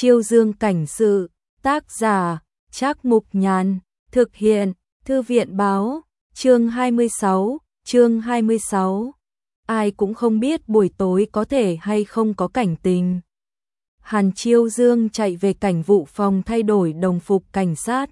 Chiêu Dương cảnh sự, tác giả, Trác Mục Nhàn, thực hiện, Thư viện báo, chương 26. Ai cũng không biết buổi tối có thể hay không có cảnh tình. Hàn Chiêu Dương chạy về cảnh vụ phòng thay đổi đồng phục cảnh sát.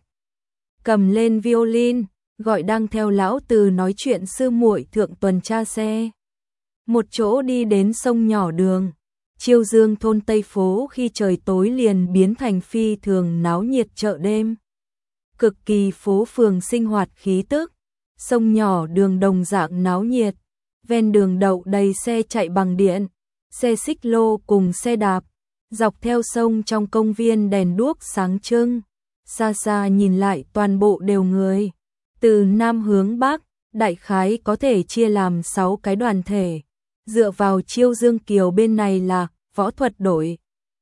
Cầm lên violin, gọi đang theo lão Từ nói chuyện sư muội thượng tuần tra xe. Một chỗ đi đến sông nhỏ đường. Chiêu Dương thôn Tây Phố khi trời tối liền biến thành phi thường náo nhiệt chợ đêm. Cực kỳ phố phường sinh hoạt khí tức. Sông nhỏ đường đồng dạng náo nhiệt. Ven đường đậu đầy xe chạy bằng điện, xe xích lô cùng xe đạp. Dọc theo sông trong công viên đèn đuốc sáng trưng. Xa xa nhìn lại toàn bộ đều người. Từ Nam hướng Bắc, đại khái có thể chia làm 6 cái đoàn thể. Dựa vào Chiêu Dương Kiều bên này là võ thuật đội.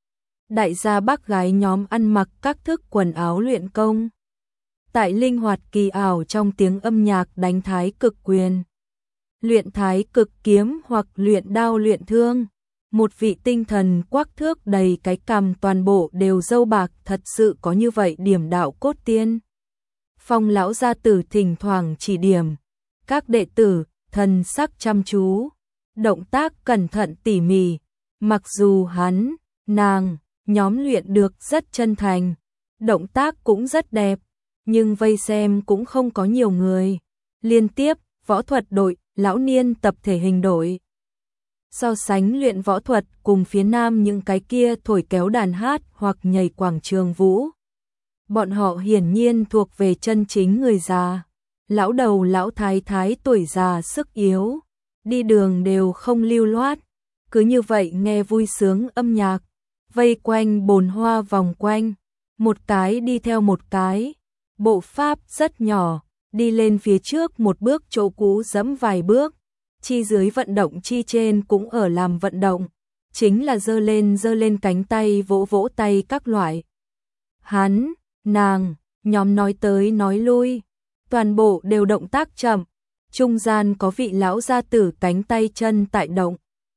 Đại gia bác gái nhóm ăn mặc các thức quần áo luyện công. Tại linh hoạt kỳ ảo trong tiếng âm nhạc đánh thái cực quyền. Luyện thái cực kiếm hoặc luyện đao luyện thương. Một vị tinh thần quắc thước đầy cái cằm toàn bộ đều râu bạc, thật sự có như vậy điểm đạo cốt tiên. Phong lão gia tử thỉnh thoảng chỉ điểm. Các đệ tử, thần sắc chăm chú. Động tác cẩn thận tỉ mỉ. Mặc dù hắn, nàng, nhóm luyện được rất chân thành. Động tác cũng rất đẹp. Nhưng vây xem cũng không có nhiều người. Liên tiếp, võ thuật đội, lão niên tập thể hình đội. So sánh luyện võ thuật cùng phía Nam những cái kia thổi kéo đàn hát hoặc nhảy quảng trường vũ. Bọn họ hiển nhiên thuộc về chân chính người già. Lão đầu lão thái thái tuổi già sức yếu. Đi đường đều không lưu loát. Cứ như vậy nghe vui sướng âm nhạc. Vây quanh bồn hoa vòng quanh. Một cái đi theo một cái. Bộ pháp rất nhỏ. Đi lên phía trước một bước chỗ cũ dẫm vài bước. Chi dưới vận động chi trên cũng ở làm vận động. Chính là giơ lên cánh tay vỗ vỗ tay các loại. Hắn, nàng, nhóm nói tới nói lui. Toàn bộ đều động tác chậm. Trung gian có vị lão gia tử cánh tay chân tại động.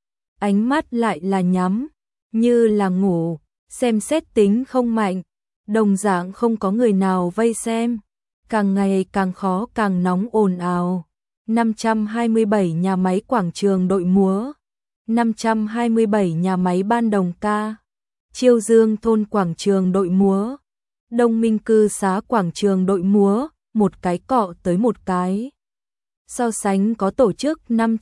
Ánh mắt lại là nhắm. Như là ngủ. Xem xét tính không mạnh. Đồng dạng không có người nào vây xem. Càng ngày càng khó càng nóng ồn ào. 527 nhà máy quảng trường đội múa. 527 nhà máy ban đồng ca. Chiêu Dương thôn quảng trường đội múa. Đông Minh cư xá quảng trường đội múa. Một cái cọ tới một cái. So sánh có tổ chức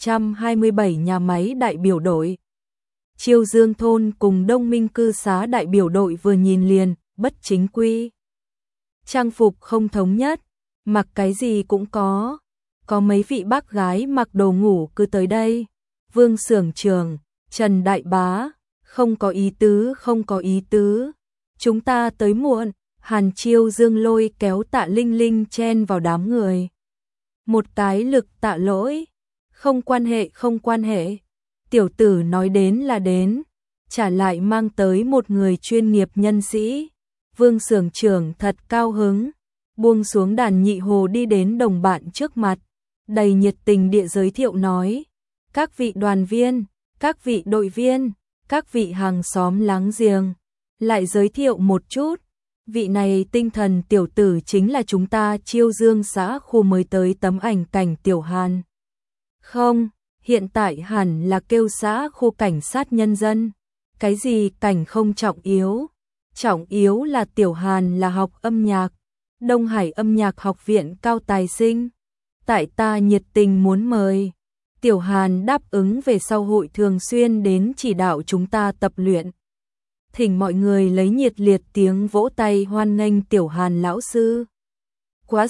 527 nhà máy đại biểu đội. Chiêu Dương thôn cùng Đông Minh cư xá đại biểu đội vừa nhìn liền, bất chính quy. Trang phục không thống nhất, mặc cái gì cũng có. Có mấy vị bác gái mặc đồ ngủ cứ tới đây. Vương Xưởng Trường, Trần Đại Bá, không có ý tứ. Chúng ta tới muộn. Hàn Chiêu Dương lôi kéo Tạ Linh Linh chen vào đám người. Một cái lực tạ lỗi. Không quan hệ. Tiểu tử nói đến là đến. Trả lại mang tới một người chuyên nghiệp nhân sĩ. Vương Xưởng Trưởng thật cao hứng. Buông xuống đàn nhị hồ đi đến đồng bạn trước mặt. Đầy nhiệt tình địa giới thiệu nói. Các vị đoàn viên, các vị đội viên, các vị hàng xóm láng giềng. Lại giới thiệu một chút. Vị này tinh thần tiểu tử chính là chúng ta Chiêu Dương xã khu mới tới tấm ảnh cảnh Tiểu Hàn. Không, hiện tại hẳn là kêu xã khu cảnh sát nhân dân. Cái gì cảnh không trọng yếu. Trọng yếu là Tiểu Hàn là học âm nhạc. Đông Hải âm nhạc học viện cao tài sinh. Tại ta nhiệt tình muốn mời. Tiểu Hàn đáp ứng về sau hội thường xuyên đến chỉ đạo chúng ta tập luyện. Thỉnh mọi người lấy nhiệt liệt tiếng vỗ tay hoan nghênh Tiểu Hàn lão sư. Quá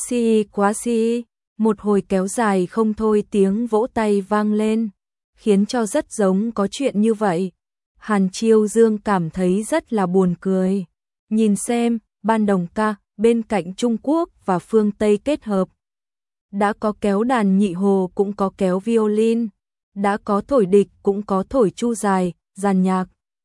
si. Một hồi kéo dài không thôi tiếng vỗ tay vang lên. Khiến cho rất giống có chuyện như vậy. Hàn Chiêu Dương cảm thấy rất là buồn cười. Nhìn xem, ban đồng ca, bên cạnh Trung Quốc và phương Tây kết hợp. Đã có kéo đàn nhị hồ cũng có kéo violin. Đã có thổi địch cũng có thổi chu dài, giàn nhạc.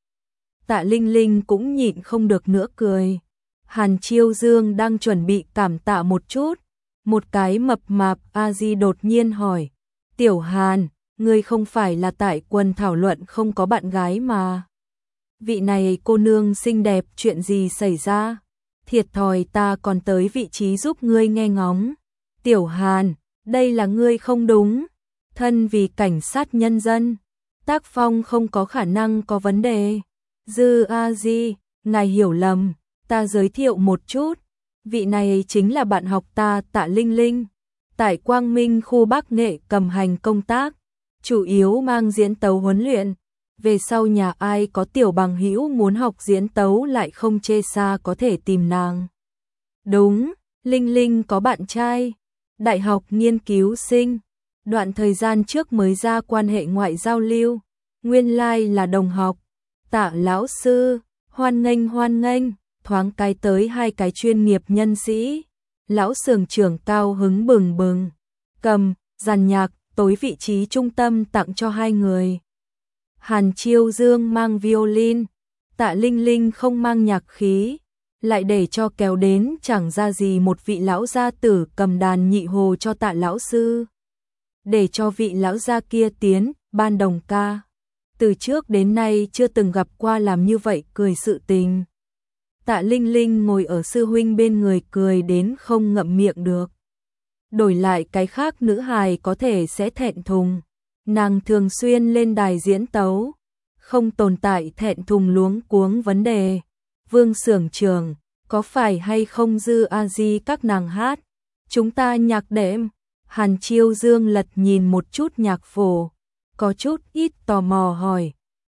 Tạ Linh Linh cũng nhịn không được nữa cười. Hàn Chiêu Dương đang chuẩn bị cảm tạ một chút. Một cái mập mạp A-di đột nhiên hỏi. Tiểu Hàn, ngươi không phải là tại quần thảo luận không có bạn gái mà. vị này cô nương xinh đẹp, chuyện gì xảy ra? Thiệt thòi, ta còn tới vị trí giúp ngươi nghe ngóng. Tiểu Hàn, đây là ngươi không đúng. Thân vì cảnh sát nhân dân, tác phong không có khả năng có vấn đề. Dư A Di, ngài hiểu lầm, ta giới thiệu một chút. Vị này chính là bạn học ta, Tạ Linh Linh. Tại Quang Minh khu Bắc Nghệ cầm hành công tác, chủ yếu mang diễn tấu huấn luyện. Về sau nhà ai có tiểu bằng hữu muốn học diễn tấu lại không chê xa có thể tìm nàng. Đúng, Linh Linh có bạn trai, đại học nghiên cứu sinh, đoạn thời gian trước mới ra quan hệ ngoại giao lưu, nguyên lai là đồng học. Tạ lão sư, hoan nghênh, thoáng cái tới hai cái chuyên nghiệp nhân sĩ. Lão xưởng trưởng cao hứng bừng bừng, cầm, dàn nhạc, tối vị trí trung tâm tặng cho hai người. Hàn Chiêu Dương mang violin, Tạ Linh Linh không mang nhạc khí, lại để cho kéo đến chẳng ra gì một vị lão gia tử cầm đàn nhị hồ cho Tạ lão sư. Để cho vị lão gia kia tiến, ban đồng ca. Từ trước đến nay chưa từng gặp qua làm như vậy cười sự tình. Tạ Linh Linh ngồi ở sư huynh bên người cười đến không ngậm miệng được. Đổi lại cái khác nữ hài có thể sẽ thẹn thùng. Nàng thường xuyên lên đài diễn tấu, không tồn tại thẹn thùng luống cuống vấn đề. Vương xưởng trưởng, có phải hay không Dư A Di các nàng hát? Chúng ta nhạc đệm. Hàn Chiêu Dương lật nhìn một chút nhạc phổ, có chút ít tò mò hỏi.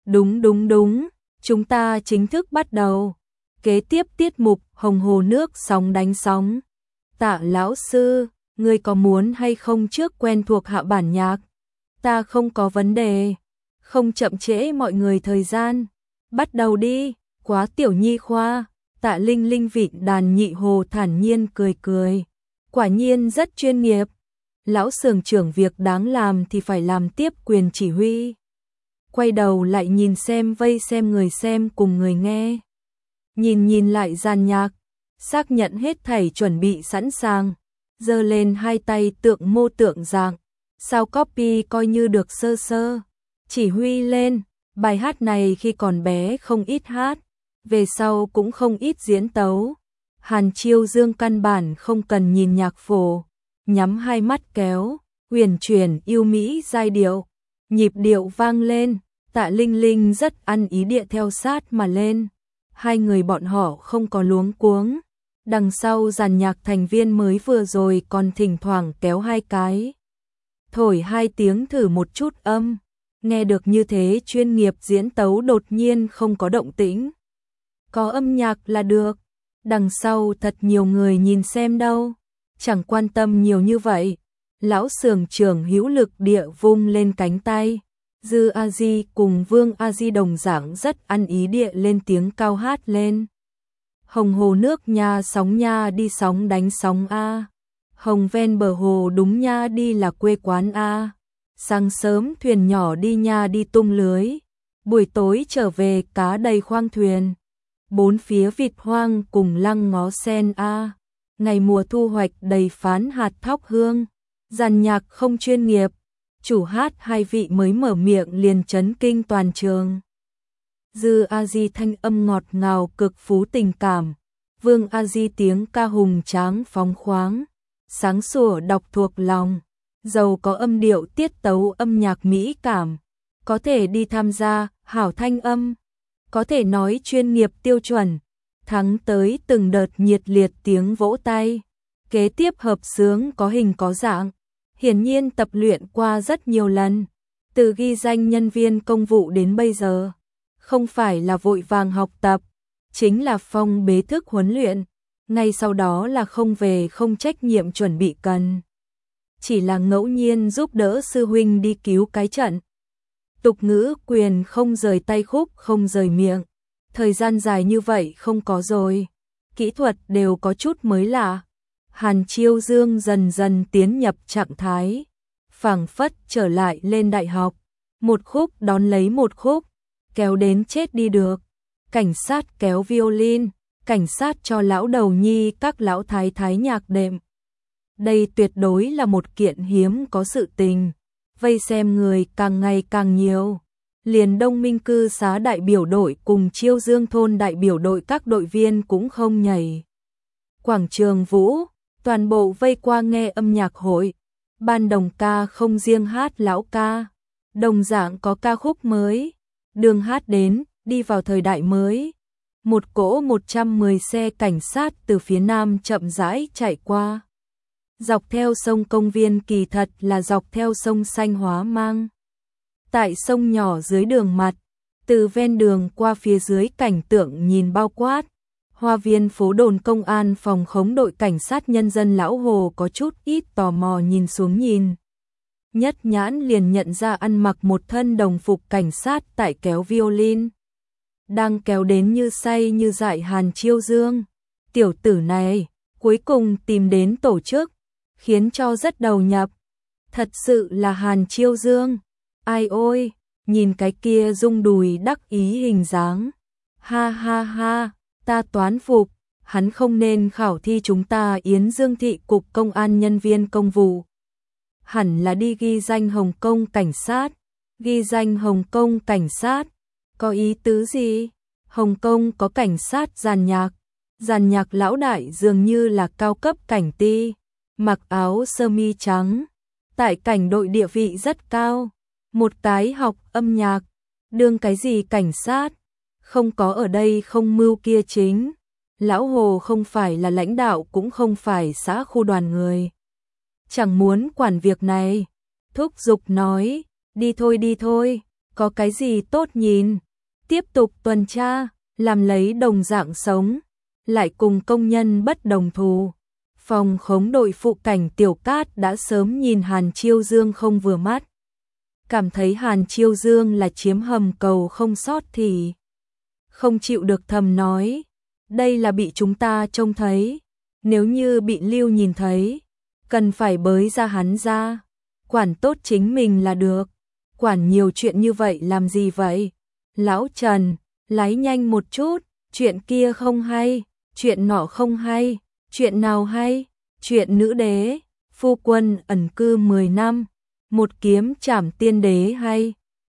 Đúng, chúng ta chính thức bắt đầu. Kế tiếp tiết mục Hồng Hồ Nước Sóng Đánh Sóng. Tạ lão sư, ngươi có muốn hay không trước quen thuộc hạ bản nhạc? Ta không có vấn đề. Không chậm trễ mọi người thời gian. Bắt đầu đi, quá tiểu nhi khoa. Tạ Linh Linh vịn đàn nhị hồ thản nhiên cười. Quả nhiên rất chuyên nghiệp. Lão xưởng trưởng việc đáng làm thì phải làm tiếp, quyền chỉ huy. Quay đầu lại nhìn xem vây xem người xem cùng người nghe. Nhìn lại dàn nhạc, xác nhận hết thảy chuẩn bị sẵn sàng, giơ lên hai tay tượng mô tượng dạng, sao copy coi như được sơ. Chỉ huy lên, bài hát này khi còn bé không ít hát, về sau cũng không ít diễn tấu. Hàn Chiêu Dương căn bản không cần nhìn nhạc phổ, nhắm hai mắt kéo, huyền chuyển yêu mỹ giai điệu, nhịp điệu vang lên, Tạ Linh Linh rất ăn ý địa theo sát mà lên. Hai người bọn họ không có luống cuống. Đằng sau dàn nhạc thành viên mới vừa rồi còn thỉnh thoảng kéo hai cái, thổi hai tiếng thử một chút âm. Nghe được như thế chuyên nghiệp diễn tấu đột nhiên không có động tĩnh. Có âm nhạc là được. Đằng sau thật nhiều người nhìn xem đâu. Chẳng quan tâm nhiều như vậy. Lão xưởng trưởng hữu lực địa vung lên cánh tay. Dư A Di cùng Vương A Di đồng dạng rất ăn ý địa lên tiếng cao hát lên. Hồng hồ nước nha, sóng nha đi sóng đánh sóng a. Hồng ven bờ hồ đúng nha, đi là quê quán a. Sáng sớm thuyền nhỏ đi nha, đi tung lưới. Buổi tối trở về cá đầy khoang thuyền. Bốn phía vịt hoang cùng lăng ngó sen a. Ngày mùa thu hoạch đầy phán hạt thóc hương. Dàn nhạc không chuyên nghiệp. Chủ hát hai vị mới mở miệng liền chấn kinh toàn trường. Dư A Di thanh âm ngọt ngào cực phú tình cảm. Vương A Di tiếng ca hùng tráng phóng khoáng, sáng sủa đọc thuộc lòng, giàu có âm điệu tiết tấu âm nhạc mỹ cảm. Có thể đi tham gia, hảo thanh âm. Có thể nói chuyên nghiệp tiêu chuẩn. Thắng tới từng đợt nhiệt liệt tiếng vỗ tay. Kế tiếp hợp xướng có hình có dạng. Hiển nhiên tập luyện qua rất nhiều lần. Từ ghi danh nhân viên công vụ đến bây giờ. Không phải là vội vàng học tập, chính là phong bế thức huấn luyện. Ngay sau đó là không về không trách nhiệm chuẩn bị cần. Chỉ là ngẫu nhiên giúp đỡ sư huynh đi cứu cái trận. Tục ngữ quyền không rời tay khúc không rời miệng. Thời gian dài như vậy không có rồi. Kỹ thuật đều có chút mới lạ. Hàn Chiêu Dương dần dần tiến nhập trạng thái. Phảng phất trở lại lên đại học. Một khúc đón lấy một khúc. Kéo đến chết đi được. Cảnh sát kéo violin. Cảnh sát cho lão đầu nhi các lão thái thái nhạc đệm. Đây tuyệt đối là một kiện hiếm có sự tình. Vây xem người càng ngày càng nhiều. liền Đông Minh cư xá đại biểu đội cùng Chiêu Dương thôn đại biểu đội các đội viên cũng không nhảy. Quảng trường Vũ, toàn bộ vây qua nghe âm nhạc hội. Ban đồng ca không riêng hát lão ca, đồng dạng có ca khúc mới. Đường hát đến, đi vào thời đại mới. Một cỗ 110 xe cảnh sát từ phía nam chậm rãi chạy qua. Dọc theo sông công viên kỳ thật là dọc theo sông xanh hóa mang. Tại sông nhỏ dưới đường mặt, từ ven đường qua phía dưới cảnh tượng nhìn bao quát. Hoa viên phố đồn công an phòng khống đội cảnh sát nhân dân Lão Hồ có chút ít tò mò nhìn xuống nhìn. Nhất nhãn liền nhận ra ăn mặc một thân đồng phục cảnh sát tại kéo violin. Đang kéo đến như say như dại Hàn Chiêu Dương. Tiểu tử này, cuối cùng tìm đến tổ chức, khiến cho rất đầu nhập. Thật sự là Hàn Chiêu Dương. Ai ôi, nhìn cái kia rung đùi đắc ý hình dáng. Ha ha ha, ta toán phục, hắn không nên khảo thi chúng ta Yến Dương thị cục công an nhân viên công vụ. Hẳn là đi ghi danh Hồng Kông cảnh sát. Ghi danh Hồng Kông cảnh sát, có ý tứ gì? Hồng Kông có cảnh sát giàn nhạc lão đại dường như là cao cấp cảnh ti, mặc áo sơ mi trắng, tại cảnh đội địa vị rất cao. Một cái học âm nhạc, đương cái gì cảnh sát, không có ở đây không mưu kia chính. Lão Hồ không phải là lãnh đạo cũng không phải xã khu đoàn người. Chẳng muốn quản việc này, thúc giục nói, đi thôi, có cái gì tốt nhìn. Tiếp tục tuần tra, làm lấy đồng dạng sống, lại cùng công nhân bất đồng thù. Phòng khống đội phụ cảnh Tiểu Cát đã sớm nhìn Hàn Chiêu Dương không vừa mắt. Cảm thấy Hàn Chiêu Dương là chiếm hầm cầu không sót thì không chịu được thầm nói, đây là bị chúng ta trông thấy, nếu như bị Lưu nhìn thấy, cần phải bới ra hắn ra, quản tốt chính mình là được, quản nhiều chuyện như vậy làm gì vậy? Lão Trần, lái nhanh một chút, chuyện kia không hay, chuyện nọ không hay, chuyện nào hay? Chuyện nữ đế, phu quân ẩn cư 10 năm, một kiếm trảm tiên đế hay?